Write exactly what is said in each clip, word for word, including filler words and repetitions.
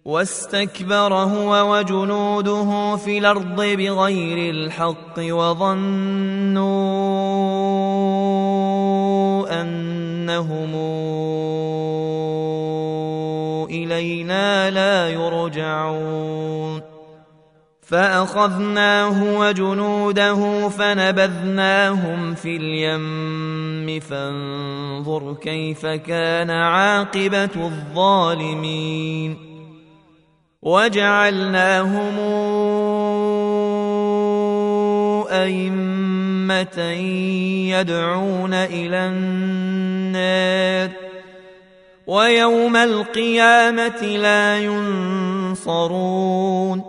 واستكبر هو وجنوده في الأرض بغير الحق وظنوا أنهم إلينا لا يرجعون فأخذناه وجنوده فنبذناهم في اليم فانظر كيف كان عاقبة الظالمين وجعلناهم أئمة يدعون إلى النار ويوم القيامة لا ينصرون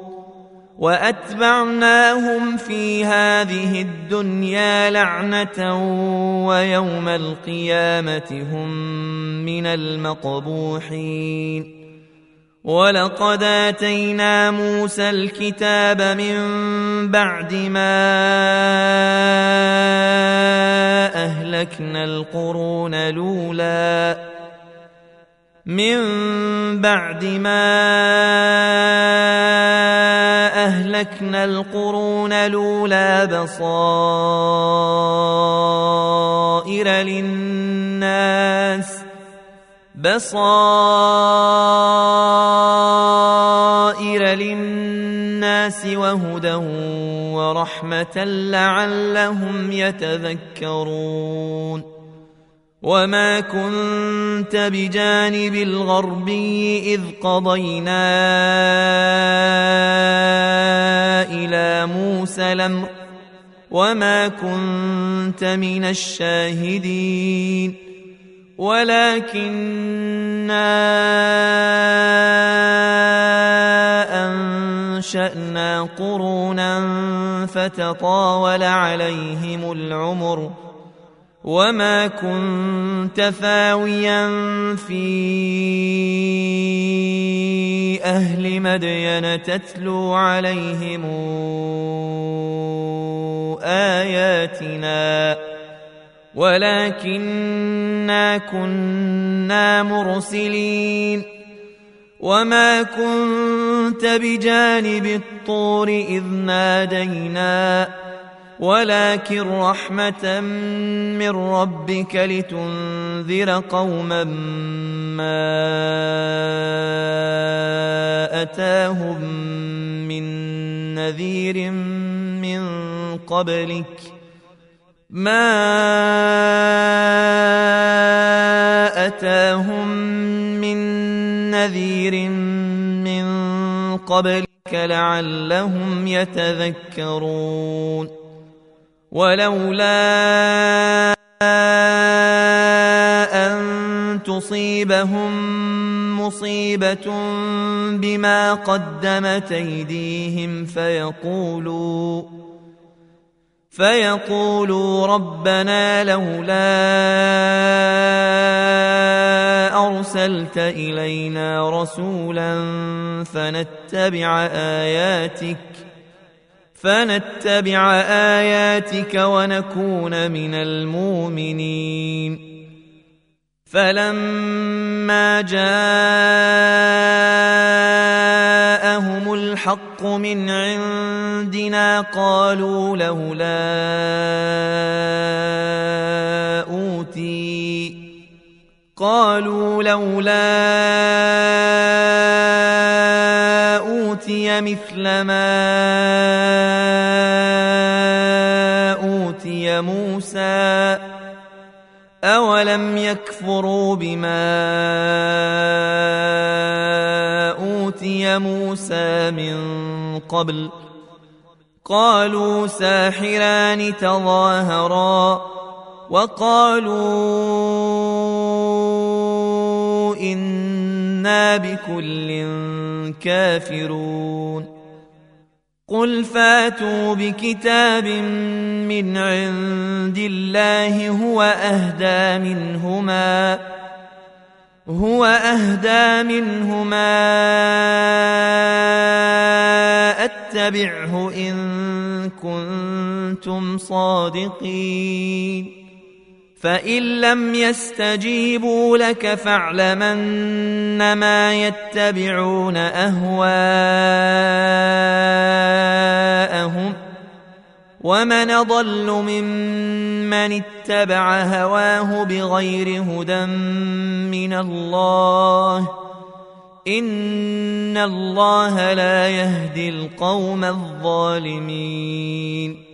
وأتبعناهم في هذه الدنيا لعنة ويوم القيامة هم من المقبوحين ولقد آتينا موسى الكتاب من بعد ما أهلكنا القرون الأولى من بعد ما أهلكنا القرون الأولى بصائر للناس بصائر للناس وهدى ورحمة لعلهم يتذكرون وما كنت بجانب الغربي إذ قضينا إلى موسى الأمر وما كنت من الشاهدين ولكننا أنشأنا قرونا فتطاول عليهم العمر وما كنت ثاويا في أهل مدين تتلو عليهم آياتنا ولكننا كنا مرسلين وما كنت بجانب الطور إذ نادينا ولكن رحمة من ربك لتنذر قوما ما أتاهم من نذير من قبلك ما أتاهم من نذير من قبلك لعلهم يتذكرون ولولا أن تصيبهم مصيبة بما قدمت أيديهم فيقولوا فيقولوا ربنا لولا أرسلت إلينا رسولا فنتبع آياتك فنتبع آياتك ونكون من المؤمنين فلما جاءهم الحق من عندنا قالوا لولا أوتي قالوا لولا أوتي مثل ما أوتي موسى أولم يكفروا بما أوتي موسى من قبل قالوا ساحران تظاهرا وقالوا إنا بكل كافرون قل فاتوا بكتاب من عند الله هو أهدى منهما هو أهدى منهما أتبعه إن كنتم صادقين فإن لم يستجيبوا لك فاعلم أنما يتبعون أهواءهم ومن أضل ممن اتبع هواه بغير هدى من الله إن الله لا يهدي القوم الظالمين